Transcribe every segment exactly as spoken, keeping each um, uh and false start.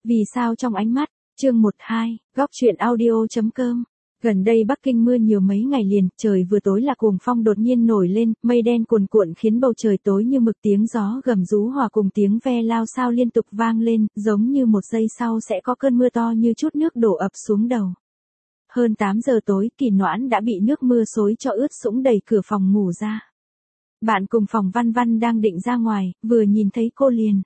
Vì sao trong ánh mắt, chương một hai, góc truyện audio.com. Gần đây Bắc Kinh mưa nhiều mấy ngày liền, trời vừa tối là cuồng phong đột nhiên nổi lên, mây đen cuồn cuộn khiến bầu trời tối như mực, tiếng gió gầm rú hòa cùng tiếng ve lao xao liên tục vang lên, giống như một giây sau sẽ có cơn mưa to như chút nước đổ ập xuống đầu. Hơn tám giờ tối, Kỳ Noãn đã bị nước mưa xối cho ướt sũng đẩy cửa phòng ngủ ra. Bạn cùng phòng Văn Văn đang định ra ngoài, vừa nhìn thấy cô liền.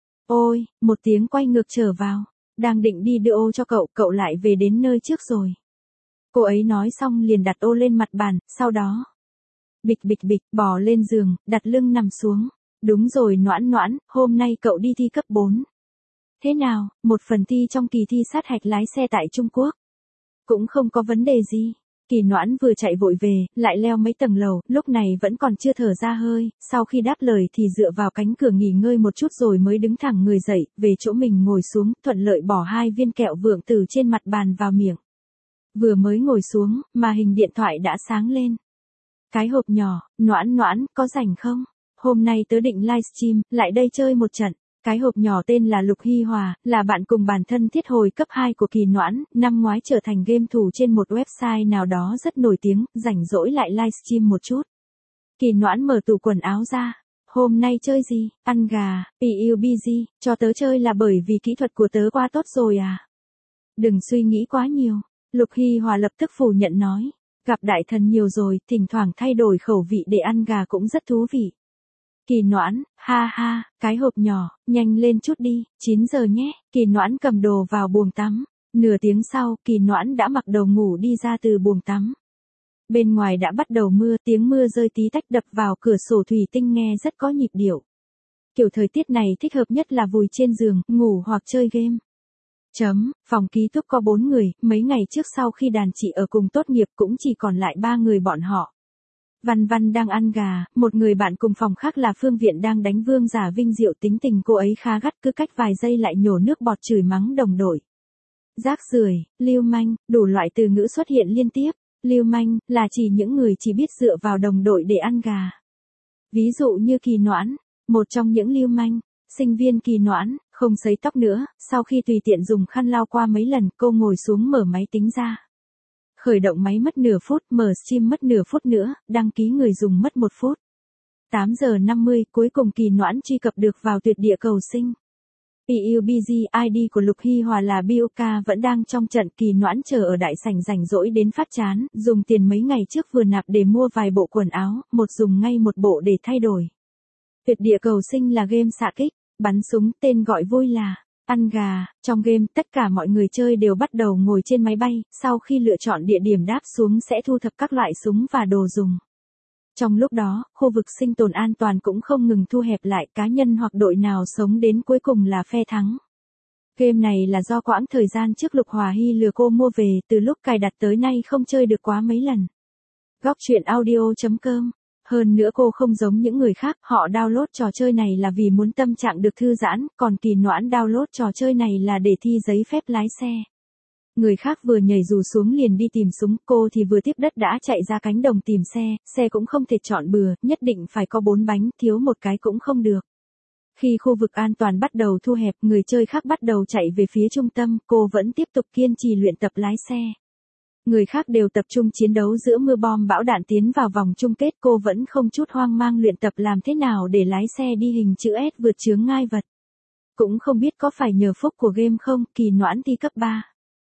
Ôi, một tiếng quay ngược trở vào. Đang định đi đưa ô cho cậu, cậu lại về đến nơi trước rồi. Cô ấy nói xong liền đặt ô lên mặt bàn, sau đó. Bịch bịch bịch, bò lên giường, đặt lưng nằm xuống. Đúng rồi Noãn Noãn, hôm nay cậu đi thi cấp bốn. Thế nào, một phần thi trong kỳ thi sát hạch lái xe tại Trung Quốc. Cũng không có vấn đề gì. Kỳ Noãn vừa chạy vội về, lại leo mấy tầng lầu, lúc này vẫn còn chưa thở ra hơi, sau khi đáp lời thì dựa vào cánh cửa nghỉ ngơi một chút rồi mới đứng thẳng người dậy, về chỗ mình ngồi xuống, thuận lợi bỏ hai viên kẹo vượng từ trên mặt bàn vào miệng. Vừa mới ngồi xuống, mà hình điện thoại đã sáng lên. Cái hộp nhỏ, Noãn Noãn, có rảnh không? Hôm nay tớ định livestream, lại đây chơi một trận. Cái hộp nhỏ tên là Lục Hy Hòa, là bạn cùng bản thân thiết hồi cấp hai của Kỳ Noãn, năm ngoái trở thành game thủ trên một website nào đó rất nổi tiếng, rảnh rỗi lại livestream một chút. Kỳ Noãn mở tủ quần áo ra. Hôm nay chơi gì? Ăn gà, pê u bê giê, cho tớ chơi là bởi vì kỹ thuật của tớ quá tốt rồi à? Đừng suy nghĩ quá nhiều. Lục Hy Hòa lập tức phủ nhận nói. Gặp đại thần nhiều rồi, thỉnh thoảng thay đổi khẩu vị để ăn gà cũng rất thú vị. Kỳ Noãn, ha ha, cái hộp nhỏ, nhanh lên chút đi, chín giờ nhé. Kỳ Noãn cầm đồ vào buồng tắm. Nửa tiếng sau, Kỳ Noãn đã mặc đồ ngủ đi ra từ buồng tắm. Bên ngoài đã bắt đầu mưa, tiếng mưa rơi tí tách đập vào cửa sổ thủy tinh nghe rất có nhịp điệu. Kiểu thời tiết này thích hợp nhất là vùi trên giường, ngủ hoặc chơi game. Chấm, phòng ký túc có bốn người, mấy ngày trước sau khi đàn chị ở cùng tốt nghiệp cũng chỉ còn lại ba người bọn họ. Văn Văn đang ăn gà, một người bạn cùng phòng khác là Phương Viện đang đánh Vương Giả Vinh Diệu, tính tình cô ấy khá gắt, cứ cách vài giây lại nhổ nước bọt chửi mắng đồng đội. Rác rưởi, lưu manh, đủ loại từ ngữ xuất hiện liên tiếp. Lưu manh là chỉ những người chỉ biết dựa vào đồng đội để ăn gà. Ví dụ như Kỳ Noãn, một trong những lưu manh. Sinh viên Kỳ Noãn, không sấy tóc nữa, sau khi tùy tiện dùng khăn lau qua mấy lần, cô ngồi xuống mở máy tính ra. Khởi động máy mất nửa phút, mở stream mất nửa phút nữa, đăng ký người dùng mất một phút. tám giờ năm mươi, cuối cùng Kỳ Noãn truy cập được vào tuyệt địa cầu sinh. pê u bê giê i đê của Lục Hy Hòa là Bioka vẫn đang trong trận. Kỳ Noãn chờ ở đại sảnh rảnh rỗi đến phát chán, dùng tiền mấy ngày trước vừa nạp để mua vài bộ quần áo, một dùng ngay một bộ để thay đổi. Tuyệt địa cầu sinh là game xạ kích, bắn súng, tên gọi vui là ăn gà. Trong game, tất cả mọi người chơi đều bắt đầu ngồi trên máy bay, sau khi lựa chọn địa điểm đáp xuống sẽ thu thập các loại súng và đồ dùng. Trong lúc đó, khu vực sinh tồn an toàn cũng không ngừng thu hẹp lại, cá nhân hoặc đội nào sống đến cuối cùng là phe thắng. Game này là do quãng thời gian trước Lục Hòa Hy lừa cô mua về, từ lúc cài đặt tới nay không chơi được quá mấy lần. Góc truyện audio.com. Hơn nữa cô không giống những người khác, họ download trò chơi này là vì muốn tâm trạng được thư giãn, còn Kỳ Noãn download trò chơi này là để thi giấy phép lái xe. Người khác vừa nhảy dù xuống liền đi tìm súng, cô thì vừa tiếp đất đã chạy ra cánh đồng tìm xe, xe cũng không thể chọn bừa, nhất định phải có bốn bánh, thiếu một cái cũng không được. Khi khu vực an toàn bắt đầu thu hẹp, người chơi khác bắt đầu chạy về phía trung tâm, cô vẫn tiếp tục kiên trì luyện tập lái xe. Người khác đều tập trung chiến đấu giữa mưa bom bão đạn tiến vào vòng chung kết, cô vẫn không chút hoang mang luyện tập làm thế nào để lái xe đi hình chữ S vượt chướng ngai vật. Cũng không biết có phải nhờ phúc của game không, Kỳ Noãn thi cấp ba.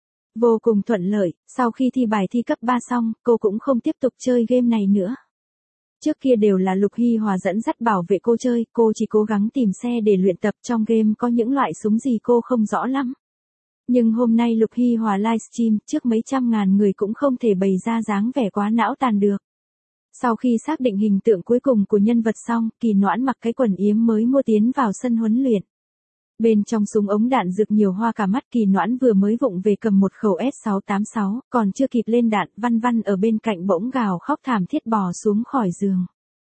Vô cùng thuận lợi, sau khi thi bài thi cấp ba xong, cô cũng không tiếp tục chơi game này nữa. Trước kia đều là Lục Hy Hòa dẫn dắt bảo vệ cô chơi, cô chỉ cố gắng tìm xe để luyện tập. Trong game có những loại súng gì cô không rõ lắm. Nhưng hôm nay Lục Hy Hòa livestream, trước mấy trăm ngàn người cũng không thể bày ra dáng vẻ quá não tàn được. Sau khi xác định hình tượng cuối cùng của nhân vật xong, Kỳ Noãn mặc cái quần yếm mới mua tiến vào sân huấn luyện. Bên trong súng ống đạn rực nhiều hoa cả mắt, Kỳ Noãn vừa mới vụng về cầm một khẩu S sáu tám sáu, còn chưa kịp lên đạn, Văn Văn ở bên cạnh bỗng gào khóc thảm thiết bò xuống khỏi giường.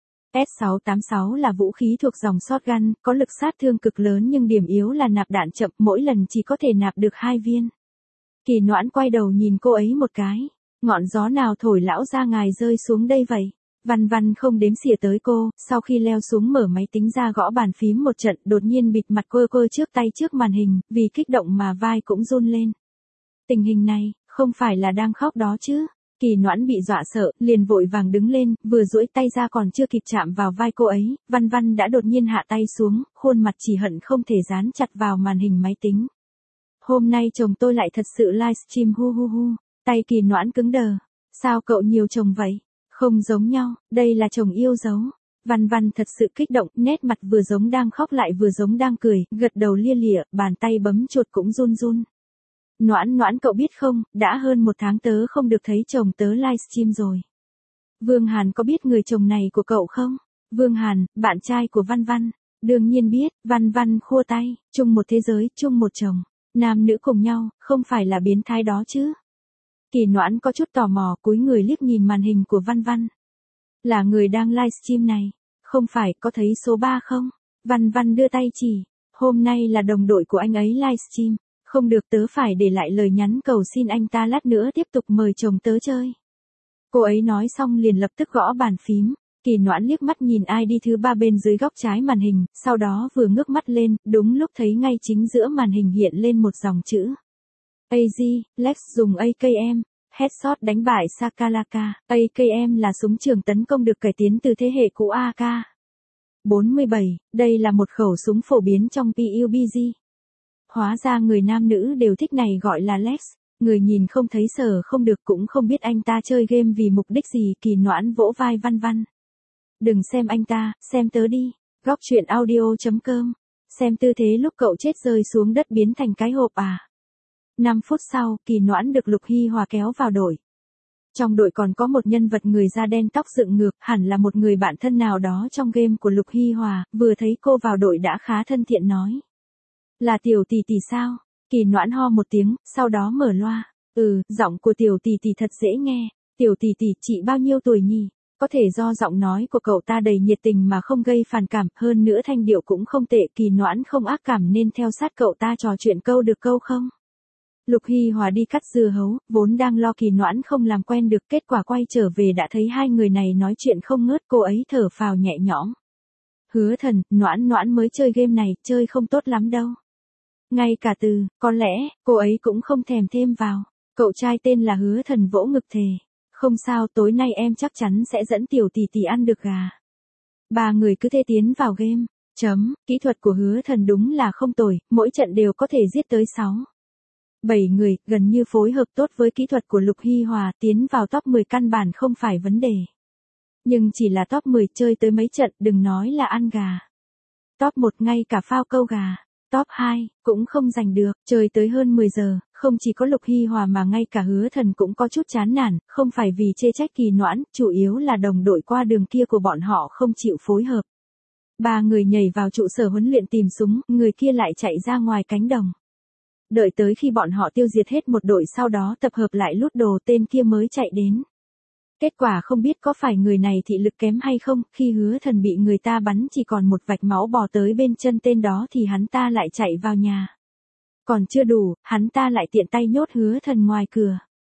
S sáu tám sáu là vũ khí thuộc dòng shotgun, có lực sát thương cực lớn nhưng điểm yếu là nạp đạn chậm, mỗi lần chỉ có thể nạp được hai viên. Kỳ Noãn quay đầu nhìn cô ấy một cái. Ngọn gió nào thổi lão ra ngài rơi xuống đây vậy? Văn Văn không đếm xỉa tới cô, sau khi leo xuống mở máy tính ra gõ bàn phím một trận, đột nhiên bịt mặt quơ quơ trước tay trước màn hình, vì kích động mà vai cũng run lên. Tình hình này, không phải là đang khóc đó chứ? Kỳ Noãn bị dọa sợ, liền vội vàng đứng lên, vừa duỗi tay ra còn chưa kịp chạm vào vai cô ấy, Văn Văn đã đột nhiên hạ tay xuống, khuôn mặt chỉ hận không thể dán chặt vào màn hình máy tính. Hôm nay chồng tôi lại thật sự livestream hu hu hu, tay Kỳ Noãn cứng đờ. Sao cậu nhiều chồng vậy? Không giống nhau, đây là chồng yêu dấu. Văn Văn thật sự kích động, nét mặt vừa giống đang khóc lại vừa giống đang cười, gật đầu lia lịa, bàn tay bấm chuột cũng run run. Noãn Noãn cậu biết không, đã hơn một tháng tớ không được thấy chồng tớ livestream rồi. Vương Hàn có biết người chồng này của cậu không? Vương Hàn, bạn trai của Văn Văn. Đương nhiên biết, Văn Văn khua tay, chung một thế giới, chung một chồng. Nam nữ cùng nhau, không phải là biến thái đó chứ. Kỳ Noãn có chút tò mò, cúi người liếc nhìn màn hình của Văn Văn. Là người đang livestream này. Không phải, có thấy số ba không? Văn Văn đưa tay chỉ. Hôm nay là đồng đội của anh ấy livestream. Không được, tớ phải để lại lời nhắn cầu xin anh ta lát nữa tiếp tục mời chồng tớ chơi. Cô ấy nói xong liền lập tức gõ bàn phím. Kỳ Noãn liếc mắt nhìn i đê thứ ba bên dưới góc trái màn hình, sau đó vừa ngước mắt lên, đúng lúc thấy ngay chính giữa màn hình hiện lên một dòng chữ. a giê, Lex dùng a ca em, headshot đánh bại Sakalaka. a ca em là súng trường tấn công được cải tiến từ thế hệ cũ a ca bốn mươi bảy, đây là một khẩu súng phổ biến trong pê u bê giê. Hóa ra người nam nữ đều thích này gọi là Lex. Người nhìn không thấy sờ không được, cũng không biết anh ta chơi game vì mục đích gì. Kỳ Noãn vỗ vai Văn Văn. Đừng xem anh ta, xem tớ đi. Góc truyện audio chấm com. Xem tư thế lúc cậu chết rơi xuống đất biến thành cái hộp à. năm phút sau, Kỳ Noãn được Lục Hy Hòa kéo vào đội. Trong đội còn có một nhân vật người da đen tóc dựng ngược, hẳn là một người bạn thân nào đó trong game của Lục Hy Hòa, vừa thấy cô vào đội đã khá thân thiện nói. Là tiểu tỷ tỷ sao? Kỳ Noãn ho một tiếng, sau đó mở loa. Ừ, giọng của tiểu tỷ tỷ thật dễ nghe. Tiểu tỷ tỷ, chị bao nhiêu tuổi nhỉ? Có thể do giọng nói của cậu ta đầy nhiệt tình mà không gây phản cảm, hơn nữa thanh điệu cũng không tệ. Kỳ Noãn không ác cảm nên theo sát cậu ta trò chuyện câu được câu không? Lục Hy Hòa đi cắt dưa hấu, vốn đang lo Kỳ Noãn không làm quen được, kết quả quay trở về đã thấy hai người này nói chuyện không ngớt, cô ấy thở phào nhẹ nhõm. Hứa Thần, Noãn Noãn mới chơi game này, chơi không tốt lắm đâu. Ngay cả từ, có lẽ, cô ấy cũng không thèm thêm vào. Cậu trai tên là Hứa Thần vỗ ngực thề. Không sao, tối nay em chắc chắn sẽ dẫn tiểu tỷ tỷ ăn được gà. Ba người cứ thế tiến vào game. Chấm, kỹ thuật của Hứa Thần đúng là không tồi, mỗi trận đều có thể giết tới sáu. bảy người, gần như phối hợp tốt với kỹ thuật của Lục Hy Hòa, tiến vào top mười căn bản không phải vấn đề. Nhưng chỉ là top mười chơi tới mấy trận, đừng nói là ăn gà. Top một ngay cả phao câu gà. Top hai, cũng không giành được, chơi tới hơn mười giờ, không chỉ có Lục Hy Hòa mà ngay cả Hứa Thần cũng có chút chán nản, không phải vì chê trách Kỳ Noãn, chủ yếu là đồng đội qua đường kia của bọn họ không chịu phối hợp. Ba người nhảy vào trụ sở huấn luyện tìm súng, người kia lại chạy ra ngoài cánh đồng. Đợi tới khi bọn họ tiêu diệt hết một đội sau đó tập hợp lại lút đồ, tên kia mới chạy đến. Kết quả không biết có phải người này thị lực kém hay không, khi Hứa Thần bị người ta bắn chỉ còn một vạch máu bò tới bên chân tên đó thì hắn ta lại chạy vào nhà. Còn chưa đủ, hắn ta lại tiện tay nhốt Hứa Thần ngoài cửa.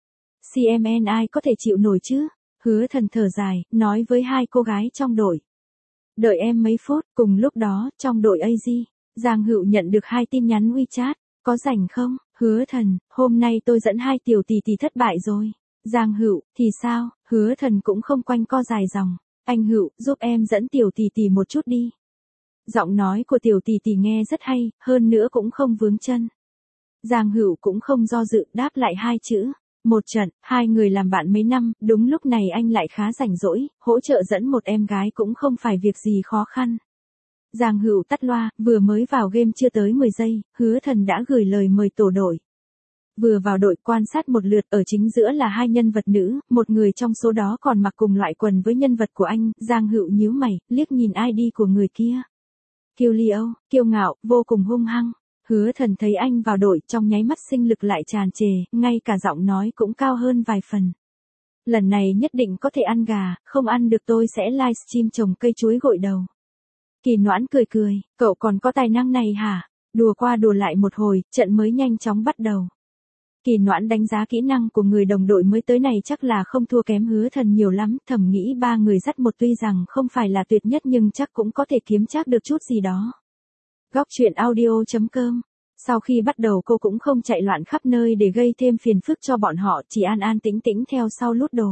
xê em en ai có thể chịu nổi chứ? Hứa Thần thở dài, nói với hai cô gái trong đội. Đợi em mấy phút, cùng lúc đó, trong đội a giê, Giang Hựu nhận được hai tin nhắn WeChat. Có rảnh không? Hứa Thần, hôm nay tôi dẫn hai tiểu tỷ tỷ thất bại rồi. Giang Hựu, thì sao? Hứa Thần cũng không quanh co dài dòng. Anh Hựu, giúp em dẫn tiểu tỷ tỷ một chút đi. Giọng nói của tiểu tỷ tỷ nghe rất hay, hơn nữa cũng không vướng chân. Giang Hựu cũng không do dự, đáp lại hai chữ. Một trận, hai người làm bạn mấy năm, đúng lúc này anh lại khá rảnh rỗi, hỗ trợ dẫn một em gái cũng không phải việc gì khó khăn. Giang Hựu tắt loa, vừa mới vào game chưa tới mười giây, Hứa Thần đã gửi lời mời tổ đội. Vừa vào đội quan sát một lượt, ở chính giữa là hai nhân vật nữ, một người trong số đó còn mặc cùng loại quần với nhân vật của anh. Giang Hựu nhíu mày, liếc nhìn i đê của người kia. Kiêu Liêu, kiêu ngạo, vô cùng hung hăng. Hứa Thần thấy anh vào đội, trong nháy mắt sinh lực lại tràn trề, ngay cả giọng nói cũng cao hơn vài phần. Lần này nhất định có thể ăn gà, không ăn được tôi sẽ livestream trồng cây chuối gội đầu. Kỳ Noãn cười cười, cậu còn có tài năng này hả? Đùa qua đùa lại một hồi, trận mới nhanh chóng bắt đầu. Kỳ Noãn đánh giá kỹ năng của người đồng đội mới tới này chắc là không thua kém Hứa Thần nhiều lắm, thầm nghĩ ba người dắt một tuy rằng không phải là tuyệt nhất nhưng chắc cũng có thể kiếm trác được chút gì đó. Góc truyện audio chấm com. Sau khi bắt đầu cô cũng không chạy loạn khắp nơi để gây thêm phiền phức cho bọn họ, chỉ an an tĩnh tĩnh theo sau lút đồ.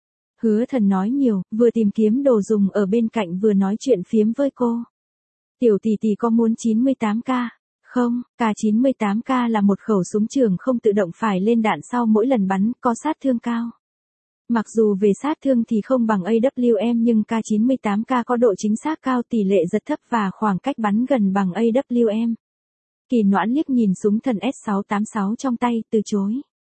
Hứa Thần nói nhiều, vừa tìm kiếm đồ dùng ở bên cạnh vừa nói chuyện phiếm với cô. Tiểu tỷ tỷ có muốn chín mươi tám k? Không, K chín mươi tám K là một khẩu súng trường không tự động phải lên đạn sau mỗi lần bắn, có sát thương cao. Mặc dù về sát thương thì không bằng A W M nhưng K chín mươi tám K có độ chính xác cao, tỷ lệ giật thấp và khoảng cách bắn gần bằng A W M. Kỳ Noãn liếc nhìn súng thần S sáu tám sáu trong tay, từ chối.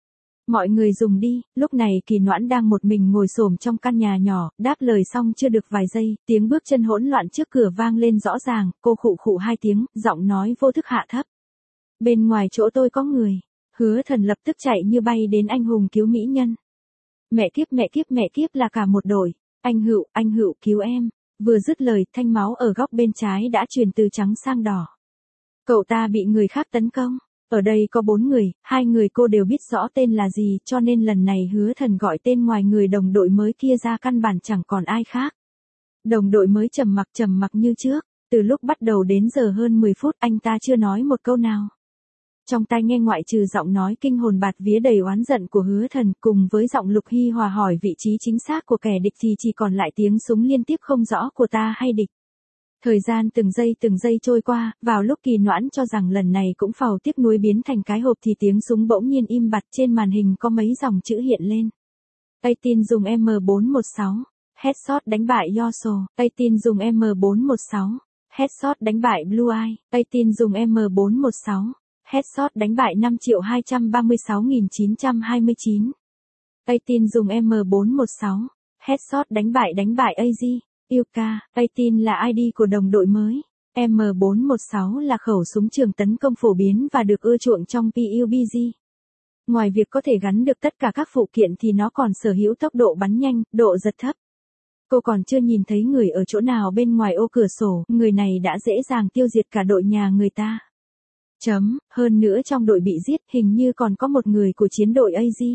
Mọi người dùng đi, lúc này Kỳ Noãn đang một mình ngồi xổm trong căn nhà nhỏ, đáp lời xong chưa được vài giây, tiếng bước chân hỗn loạn trước cửa vang lên rõ ràng, cô khụ khụ hai tiếng, giọng nói vô thức hạ thấp. Bên ngoài chỗ tôi có người. Hứa Thần lập tức chạy như bay đến anh hùng cứu mỹ nhân. Mẹ kiếp mẹ kiếp mẹ kiếp là cả một đội. Anh Hựu, anh Hựu cứu em. Vừa dứt lời, thanh máu ở góc bên trái đã chuyển từ trắng sang đỏ. Cậu ta bị người khác tấn công. Ở đây có bốn người, hai người cô đều biết rõ tên là gì, cho nên lần này Hứa Thần gọi tên ngoài người đồng đội mới kia ra căn bản chẳng còn ai khác. Đồng đội mới trầm mặc trầm mặc như trước, từ lúc bắt đầu đến giờ hơn mười phút anh ta chưa nói một câu nào. Trong tai nghe ngoại trừ giọng nói kinh hồn bạt vía đầy oán giận của Hứa Thần cùng với giọng Lục Hy Hòa hỏi vị trí chính xác của kẻ địch thì chỉ còn lại tiếng súng liên tiếp không rõ của ta hay địch. Thời gian từng giây từng giây trôi qua, vào lúc Kỳ Noãn cho rằng lần này cũng phàu tiếc nuối biến thành cái hộp thì tiếng súng bỗng nhiên im bặt, trên màn hình có mấy dòng chữ hiện lên. Eighteen dùng M bốn một sáu, headshot đánh bại Yasuo. Eighteen dùng M bốn một sáu, headshot đánh bại Blue Eye. Eighteen dùng M bốn một sáu, headshot đánh bại năm triệu hai trăm ba mươi sáu nghìn chín trăm hai mươi chín. Eighteen dùng M bốn một sáu, headshot đánh bại đánh bại A G. Yuka, Eighteen là I D của đồng đội mới. M bốn một sáu là khẩu súng trường tấn công phổ biến và được ưa chuộng trong pê u bê giê. Ngoài việc có thể gắn được tất cả các phụ kiện thì nó còn sở hữu tốc độ bắn nhanh, độ giật thấp. Cô còn chưa nhìn thấy người ở chỗ nào bên ngoài ô cửa sổ, người này đã dễ dàng tiêu diệt cả đội nhà người ta. Chấm, hơn nữa trong đội bị giết hình như còn có một người của chiến đội A G.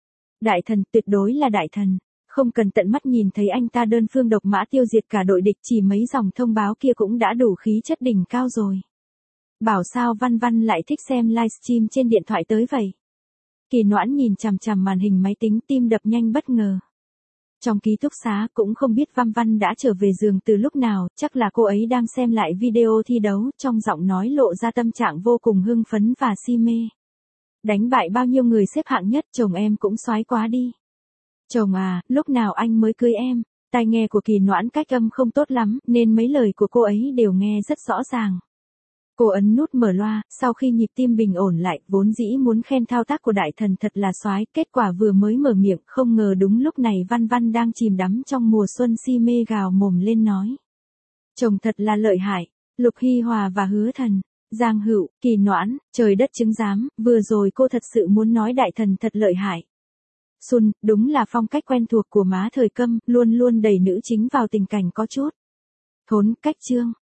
Đại thần, tuyệt đối là đại thần. Không cần tận mắt nhìn thấy anh ta đơn phương độc mã tiêu diệt cả đội địch, chỉ mấy dòng thông báo kia cũng đã đủ khí chất đỉnh cao rồi. Bảo sao Văn Văn lại thích xem livestream trên điện thoại tới vậy? Kỳ Noãn nhìn chằm chằm màn hình máy tính, tim đập nhanh bất ngờ. Trong ký túc xá cũng không biết Văn Văn đã trở về giường từ lúc nào, chắc là cô ấy đang xem lại video thi đấu, trong giọng nói lộ ra tâm trạng vô cùng hưng phấn và si mê. Đánh bại bao nhiêu người xếp hạng nhất, chồng em cũng soái quá đi. Chồng à, lúc nào anh mới cưới em? Tai nghe của Kỳ Noãn cách âm không tốt lắm, nên mấy lời của cô ấy đều nghe rất rõ ràng. Cô ấn nút mở loa, sau khi nhịp tim bình ổn lại, vốn dĩ muốn khen thao tác của đại thần thật là soái, kết quả vừa mới mở miệng, không ngờ đúng lúc này Văn Văn đang chìm đắm trong mùa xuân si mê gào mồm lên nói. Chồng thật là lợi hại, Lục Hy Hòa và Hứa Thần, Giang Hựu, Kỳ Noãn, trời đất chứng giám, vừa rồi cô thật sự muốn nói đại thần thật lợi hại. Xuân, đúng là phong cách quen thuộc của má thời Câm, luôn luôn đẩy nữ chính vào tình cảnh có chút thốn cách chương.